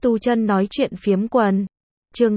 Tu chân nói chuyện phiếm quần. Chương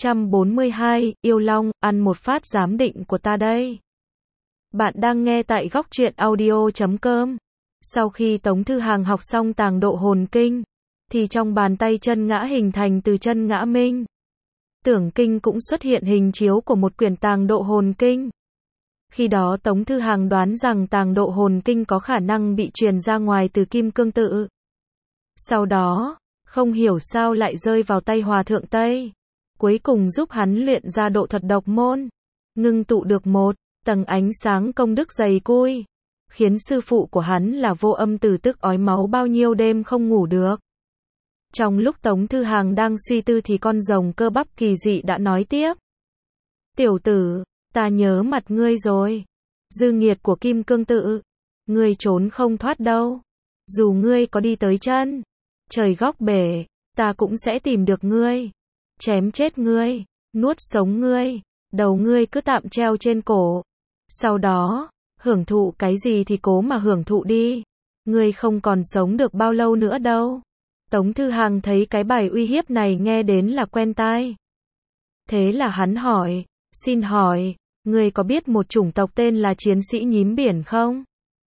642, yêu long, ăn một phát giám định của ta đây. Bạn đang nghe tại góc truyện audio.com. Sau khi Tống Thư Hàng học xong tàng độ hồn kinh, thì trong bàn tay chân ngã hình thành từ chân ngã minh. Tưởng kinh cũng xuất hiện hình chiếu của một quyển tàng độ hồn kinh. Khi đó Tống Thư Hàng đoán rằng tàng độ hồn kinh có khả năng bị truyền ra ngoài từ kim cương tự. Sau đó, không hiểu sao lại rơi vào tay Hòa Thượng Tây. Cuối cùng giúp hắn luyện ra độ thuật độc môn. Ngưng tụ được một tầng ánh sáng công đức dày cui. Khiến sư phụ của hắn là Vô Âm Tử tức ói máu bao nhiêu đêm không ngủ được. Trong lúc Tống Thư Hàng đang suy tư thì con rồng cơ bắp kỳ dị đã nói tiếp. Tiểu tử, ta nhớ mặt ngươi rồi. Dư nghiệt của kim cương tự. Ngươi trốn không thoát đâu. Dù ngươi có đi tới chân trời góc bể, ta cũng sẽ tìm được ngươi. Chém chết ngươi, nuốt sống ngươi, đầu ngươi cứ tạm treo trên cổ. Sau đó, hưởng thụ cái gì thì cố mà hưởng thụ đi. Ngươi không còn sống được bao lâu nữa đâu. Tống Thư Hàng thấy cái bài uy hiếp này nghe đến là quen tai. Thế là hắn hỏi, xin hỏi, ngươi có biết một chủng tộc tên là chiến sĩ nhím biển không?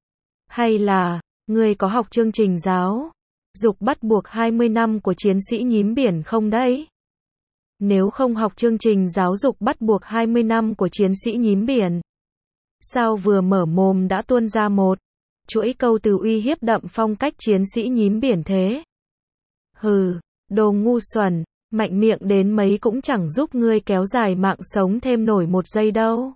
Hay là, ngươi có học chương trình giáo dục bắt buộc 20 năm của chiến sĩ nhím biển không đấy? Nếu không học chương trình giáo dục bắt buộc 20 năm của chiến sĩ nhím biển, sao vừa mở mồm đã tuôn ra một chuỗi câu từ uy hiếp đậm phong cách chiến sĩ nhím biển thế? Hừ, đồ ngu xuẩn, mạnh miệng đến mấy cũng chẳng giúp ngươi kéo dài mạng sống thêm nổi một giây đâu.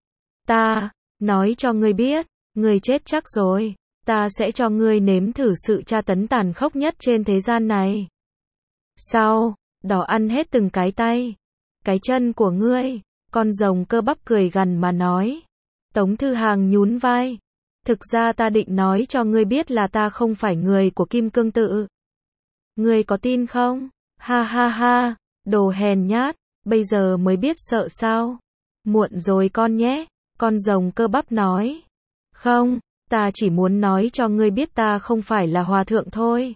Ta nói cho ngươi biết, ngươi chết chắc rồi. Ta sẽ cho ngươi nếm thử sự tra tấn tàn khốc nhất trên thế gian này. Sau đó ăn hết từng cái tay, cái chân của ngươi. Con rồng cơ bắp cười gằn mà nói. Tống Thư Hàng nhún vai. Thực ra ta định nói cho ngươi biết là ta không phải người của kim cương tự. Ngươi có tin không? Ha ha ha, đồ hèn nhát, bây giờ mới biết sợ sao? Muộn rồi con nhé, con rồng cơ bắp nói. Không, ta chỉ muốn nói cho ngươi biết ta không phải là hòa thượng thôi.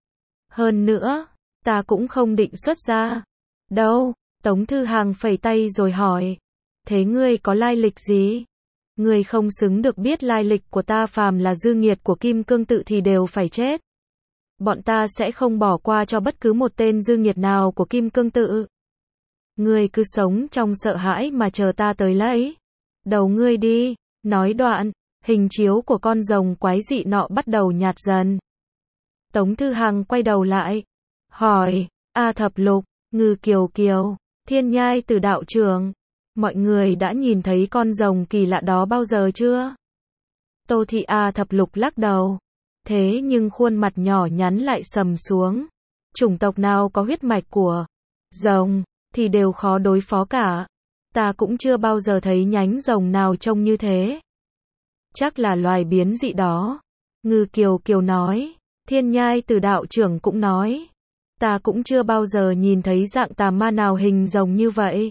Hơn nữa, ta cũng không định xuất gia. Đâu? Tống Thư Hàng phẩy tay rồi hỏi. Thế ngươi có lai lịch gì? Ngươi không xứng được biết lai lịch của ta, phàm là dư nghiệt của kim cương tự thì đều phải chết. Bọn ta sẽ không bỏ qua cho bất cứ một tên dư nghiệt nào của kim cương tự. Ngươi cứ sống trong sợ hãi mà chờ ta tới lấy đầu ngươi đi. Nói đoạn, hình chiếu của con rồng quái dị nọ bắt đầu nhạt dần. Tống Thư Hàng quay đầu lại, hỏi, A Thập Lục, Ngư Kiều Kiều, Thiên Nhai Tử đạo trưởng, mọi người đã nhìn thấy con rồng kỳ lạ đó bao giờ chưa? Tô Thị A Thập Lục lắc đầu. Thế nhưng khuôn mặt nhỏ nhắn lại sầm xuống. Chủng tộc nào có huyết mạch của rồng thì đều khó đối phó cả. Ta cũng chưa bao giờ thấy nhánh rồng nào trông như thế. Chắc là loài biến dị đó. Ngư Kiều Kiều nói. Thiên Nhai Tử đạo trưởng cũng nói. Ta cũng chưa bao giờ nhìn thấy dạng tà ma nào hình rồng như vậy.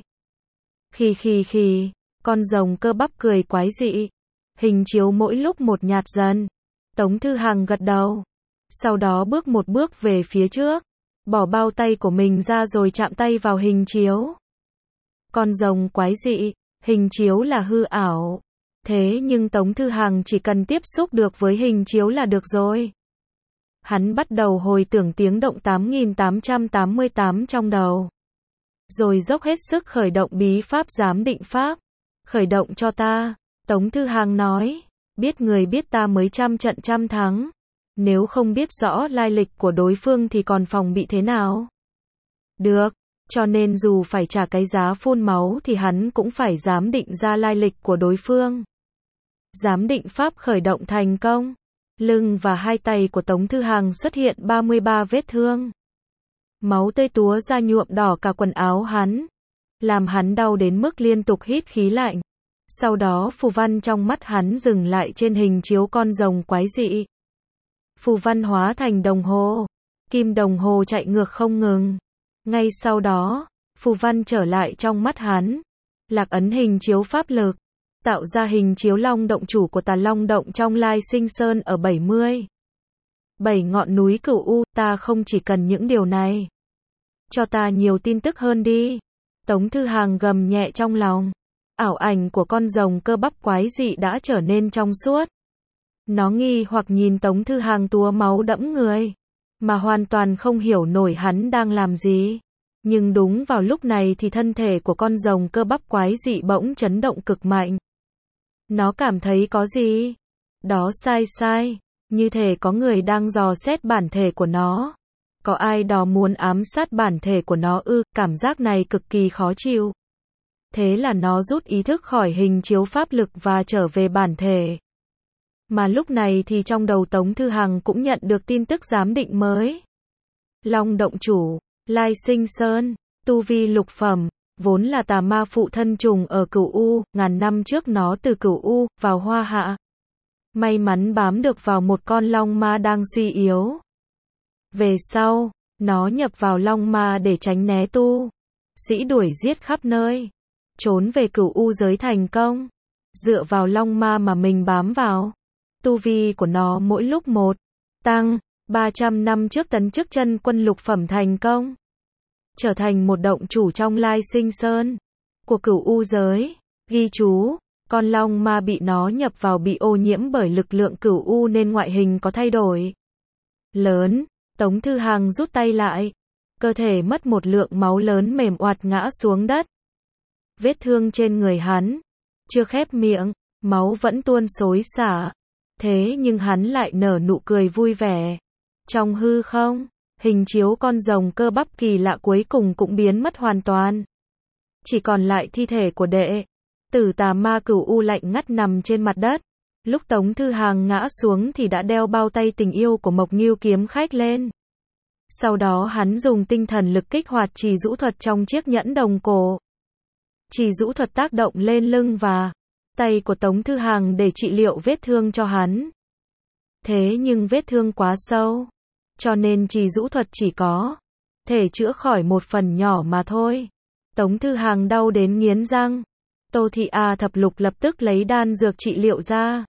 Khì, con rồng cơ bắp cười quái dị. Hình chiếu mỗi lúc một nhạt dần. Tống Thư Hàng gật đầu. Sau đó bước một bước về phía trước. Bỏ bao tay của mình ra rồi chạm tay vào hình chiếu. Con rồng quái dị, hình chiếu là hư ảo. Thế nhưng Tống Thư Hàng chỉ cần tiếp xúc được với hình chiếu là được rồi. Hắn bắt đầu hồi tưởng tiếng động 8888 trong đầu. Rồi dốc hết sức khởi động bí pháp giám định pháp. Khởi động cho ta, Tống Thư Hàng nói. Biết người biết ta mới trăm trận trăm thắng. Nếu không biết rõ lai lịch của đối phương thì còn phòng bị thế nào? Được, cho nên dù phải trả cái giá phun máu thì hắn cũng phải giám định ra lai lịch của đối phương. Giám định pháp khởi động thành công. Lưng và hai tay của Tống Thư Hàng xuất hiện 33 vết thương. Máu tươi túa ra nhuộm đỏ cả quần áo hắn. Làm hắn đau đến mức liên tục hít khí lạnh. Sau đó phù văn trong mắt hắn dừng lại trên hình chiếu con rồng quái dị. Phù văn hóa thành đồng hồ. Kim đồng hồ chạy ngược không ngừng. Ngay sau đó, phù văn trở lại trong mắt hắn. Lạc ấn hình chiếu pháp lực. Tạo ra hình chiếu long động chủ của Tà Long động trong Lai Sinh Sơn ở 70. 7 ngọn núi Cửu U. Ta không chỉ cần những điều này. Cho ta nhiều tin tức hơn đi. Tống Thư Hàng gầm nhẹ trong lòng. Ảo ảnh của con rồng cơ bắp quái dị đã trở nên trong suốt. Nó nghi hoặc nhìn Tống Thư Hàng túa máu đẫm người, mà hoàn toàn không hiểu nổi hắn đang làm gì. Nhưng đúng vào lúc này thì thân thể của con rồng cơ bắp quái dị bỗng chấn động cực mạnh. Nó cảm thấy có gì đó sai, như thể có người đang dò xét bản thể của nó. Có ai đó muốn ám sát bản thể của nó ư, cảm giác này cực kỳ khó chịu. Thế là nó rút ý thức khỏi hình chiếu pháp lực và trở về bản thể. Mà lúc này thì trong đầu Tống Thư Hằng cũng nhận được tin tức giám định mới. Long động chủ, Lai Sinh Sơn, tu vi lục phẩm, vốn là tà ma phụ thân trùng ở Cửu U, ngàn năm trước nó từ Cửu U vào Hoa Hạ. May mắn bám được vào một con long ma đang suy yếu. Về sau, nó nhập vào long ma để tránh né tu sĩ đuổi giết khắp nơi, trốn về Cửu U giới thành công. Dựa vào long ma mà mình bám vào, tu vi của nó mỗi lúc một tăng. 300 năm trước tấn chức chân quân lục phẩm thành công, trở thành một động chủ trong Lai Sinh Sơn của Cửu U giới. Ghi chú, con long ma bị nó nhập vào bị ô nhiễm bởi lực lượng Cửu U nên ngoại hình có thay đổi lớn. Tống Thư Hàng rút tay lại, cơ thể mất một lượng máu lớn mềm oạt ngã xuống đất. Vết thương trên người hắn chưa khép miệng, máu vẫn tuôn xối xả. Thế nhưng hắn lại nở nụ cười vui vẻ. Trong hư không, hình chiếu con rồng cơ bắp kỳ lạ cuối cùng cũng biến mất hoàn toàn. Chỉ còn lại thi thể của đệ tử tà ma Cửu U lạnh ngắt nằm trên mặt đất. Lúc Tống Thư Hàng ngã xuống thì đã đeo bao tay tình yêu của Mộc Ngưu kiếm khách lên. Sau đó hắn dùng tinh thần lực kích hoạt trì dũ thuật trong chiếc nhẫn đồng cổ. Trì dũ thuật tác động lên lưng và tay của Tống Thư Hàng để trị liệu vết thương cho hắn. Thế nhưng vết thương quá sâu, cho nên trì dũ thuật chỉ có thể chữa khỏi một phần nhỏ mà thôi. Tống Thư Hàng đau đến nghiến răng. Tô Thị A Thập Lục lập tức lấy đan dược trị liệu ra.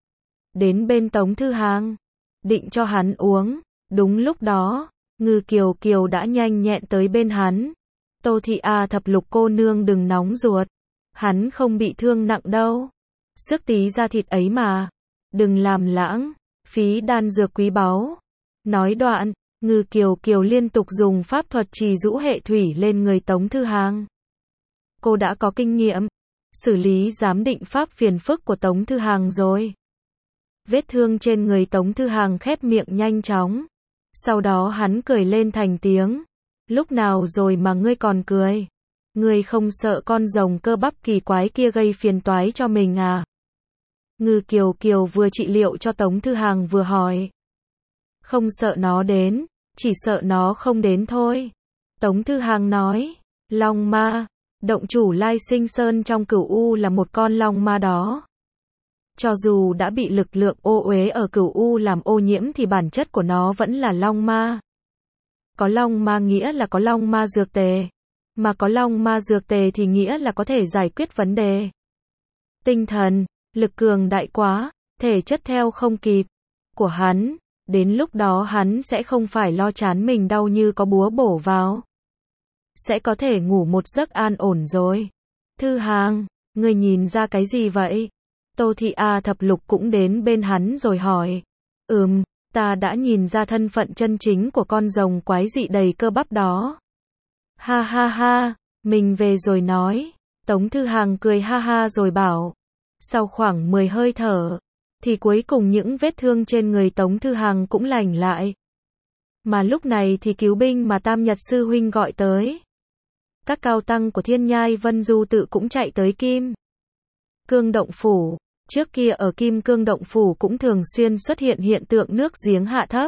Đến bên Tống Thư Hàng, định cho hắn uống. Đúng lúc đó, Ngư Kiều Kiều đã nhanh nhẹn tới bên hắn. Tô Thị A Thập Lục cô nương đừng nóng ruột. Hắn không bị thương nặng đâu. Sức tí da thịt ấy mà. Đừng làm lãng phí đan dược quý báu. Nói đoạn, Ngư Kiều Kiều liên tục dùng pháp thuật trì dũ hệ thủy lên người Tống Thư Hàng. Cô đã có kinh nghiệm xử lý giám định pháp phiền phức của Tống Thư Hàng rồi. Vết thương trên người Tống Thư Hàng khép miệng nhanh chóng. Sau đó hắn cười lên thành tiếng. Lúc nào rồi mà ngươi còn cười? Ngươi không sợ con rồng cơ bắp kỳ quái kia gây phiền toái cho mình à? Ngư Kiều Kiều vừa trị liệu cho Tống Thư Hàng vừa hỏi. Không sợ nó đến, chỉ sợ nó không đến thôi. Tống Thư Hàng nói. Long ma, động chủ Lai Sinh Sơn trong Cửu U là một con long ma đó. Cho dù đã bị lực lượng ô uế ở Cửu U làm ô nhiễm thì bản chất của nó vẫn là long ma. Có long ma nghĩa là có long ma dược tề. Mà có long ma dược tề thì nghĩa là có thể giải quyết vấn đề. Tinh thần, lực cường đại quá, thể chất theo không kịp của hắn. Đến lúc đó hắn sẽ không phải lo chán mình đau như có búa bổ vào. Sẽ có thể ngủ một giấc an ổn rồi. Thư Hàng, ngươi nhìn ra cái gì vậy? Tô Thị A Thập Lục cũng đến bên hắn rồi hỏi. Ta đã nhìn ra thân phận chân chính của con rồng quái dị đầy cơ bắp đó. Ha ha ha, mình về rồi nói. Tống Thư Hàng cười ha ha rồi bảo. Sau khoảng 10 hơi thở, thì cuối cùng những vết thương trên người Tống Thư Hàng cũng lành lại. Mà lúc này thì cứu binh mà Tam Nhật Sư Huynh gọi tới. Các cao tăng của Thiên Nhai Vân Du Tự cũng chạy tới Kim Cương Động Phủ. Trước kia ở Kim Cương Động Phủ cũng thường xuyên xuất hiện hiện tượng nước giếng hạ thấp.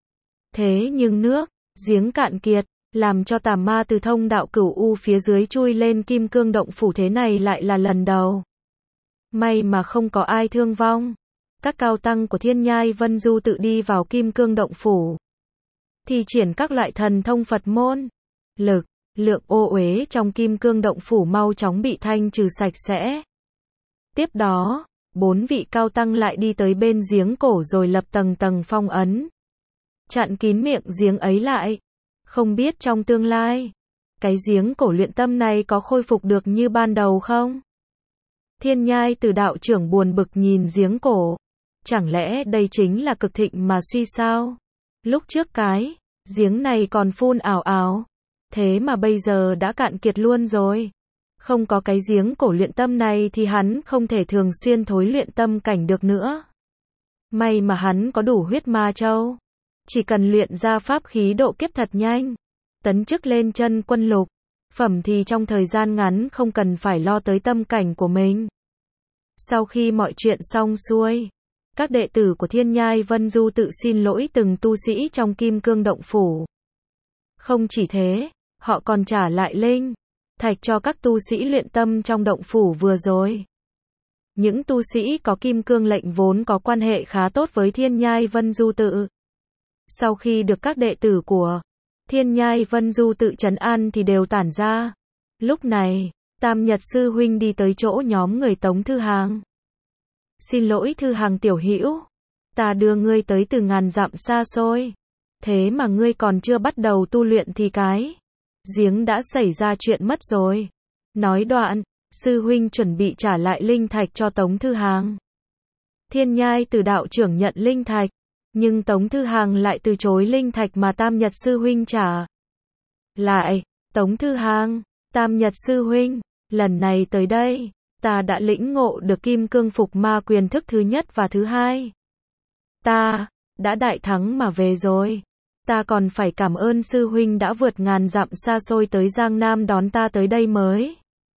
Thế nhưng nước giếng cạn kiệt, làm cho tà ma từ thông đạo Cửu U phía dưới chui lên Kim Cương Động Phủ, thế này lại là lần đầu. May mà không có ai thương vong. Các cao tăng của Thiên Nhai Vân Du Tự đi vào Kim Cương Động Phủ, thi triển các loại thần thông Phật môn. Lực lượng ô uế trong Kim Cương Động Phủ mau chóng bị thanh trừ sạch sẽ. Tiếp đó, 4 vị cao tăng lại đi tới bên giếng cổ rồi lập tầng tầng phong ấn, chặn kín miệng giếng ấy lại. Không biết trong tương lai, cái giếng cổ luyện tâm này có khôi phục được như ban đầu không? Thiên Nhai Tử đạo trưởng buồn bực nhìn giếng cổ. Chẳng lẽ đây chính là cực thịnh mà suy sao? Lúc trước cái giếng này còn phun ảo ảo, thế mà bây giờ đã cạn kiệt luôn rồi. Không có cái giếng cổ luyện tâm này thì hắn không thể thường xuyên thối luyện tâm cảnh được nữa. May mà hắn có đủ huyết ma châu. Chỉ cần luyện ra pháp khí độ kiếp thật nhanh, tấn chức lên chân quân lục phẩm thì trong thời gian ngắn không cần phải lo tới tâm cảnh của mình. Sau khi mọi chuyện xong xuôi, các đệ tử của Thiên Nhai Vân Du tự xin lỗi từng tu sĩ trong Kim Cương Động Phủ. Không chỉ thế, họ còn trả lại linh thạch cho các tu sĩ luyện tâm trong động phủ vừa rồi. Những tu sĩ có Kim Cương lệnh vốn có quan hệ khá tốt với Thiên Nhai Vân Du tự. Sau khi được các đệ tử của Thiên Nhai Vân Du tự trấn an thì đều tản ra. Lúc này, Tam Nhật sư huynh đi tới chỗ nhóm người Tống Thư Hàng. Xin lỗi Thư Hàng tiểu hữu, ta đưa ngươi tới từ ngàn dặm xa xôi, thế mà ngươi còn chưa bắt đầu tu luyện thì cái giếng đã xảy ra chuyện mất rồi. Nói đoạn, sư huynh chuẩn bị trả lại linh thạch cho Tống Thư Hàng. Thiên Nhai Tử đạo trưởng nhận linh thạch, nhưng Tống Thư Hàng lại từ chối linh thạch mà Tam Nhật sư huynh trả lại. Tống Thư Hàng, Tam Nhật sư huynh, lần này tới đây, ta đã lĩnh ngộ được Kim Cương Phục Ma quyền thức thứ nhất và thứ hai. Ta đã đại thắng mà về rồi. Ta còn phải cảm ơn sư huynh đã vượt ngàn dặm xa xôi tới Giang Nam đón ta tới đây mới.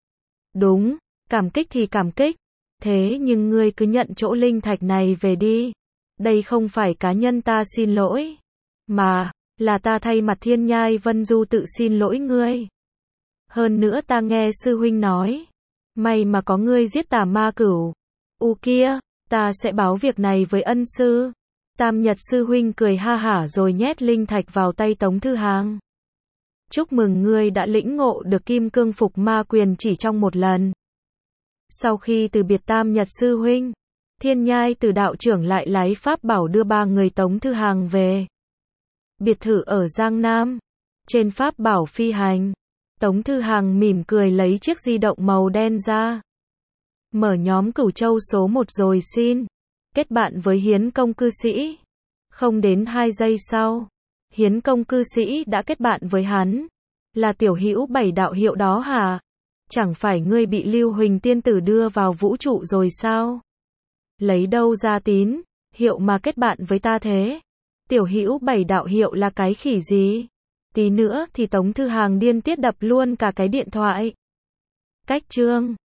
Đúng, cảm kích thì cảm kích. Thế nhưng ngươi cứ nhận chỗ linh thạch này về đi. Đây không phải cá nhân ta xin lỗi, mà là ta thay mặt Thiên Nhai Vân Du tự xin lỗi ngươi. Hơn nữa ta nghe sư huynh nói, may mà có ngươi giết Tà Ma Cửu kia, ta sẽ báo việc này với ân sư. Tam Nhật sư huynh cười ha hả rồi nhét linh thạch vào tay Tống Thư Hàng. Chúc mừng ngươi đã lĩnh ngộ được Kim Cương Phục Ma quyền chỉ trong một lần. Sau khi từ biệt Tam Nhật sư huynh, Thiên Nhai Tử đạo trưởng lại lái pháp bảo đưa ba người Tống Thư Hàng về biệt thự ở Giang Nam. Trên pháp bảo phi hành, Tống Thư Hàng mỉm cười lấy chiếc di động màu đen ra. Mở nhóm Cửu Châu số 1 rồi xin kết bạn với Hiến Công cư sĩ. Không đến 2 giây sau, Hiến Công cư sĩ đã kết bạn với hắn. Là tiểu hữu Bảy đạo hiệu đó hả? Chẳng phải ngươi bị Lưu Huỳnh tiên tử đưa vào vũ trụ rồi sao? Lấy đâu ra tín hiệu mà kết bạn với ta thế? Tiểu hữu Bảy đạo hiệu là cái khỉ gì? Tí nữa thì Tống Thư Hàng điên tiết đập luôn cả cái điện thoại. Cách chương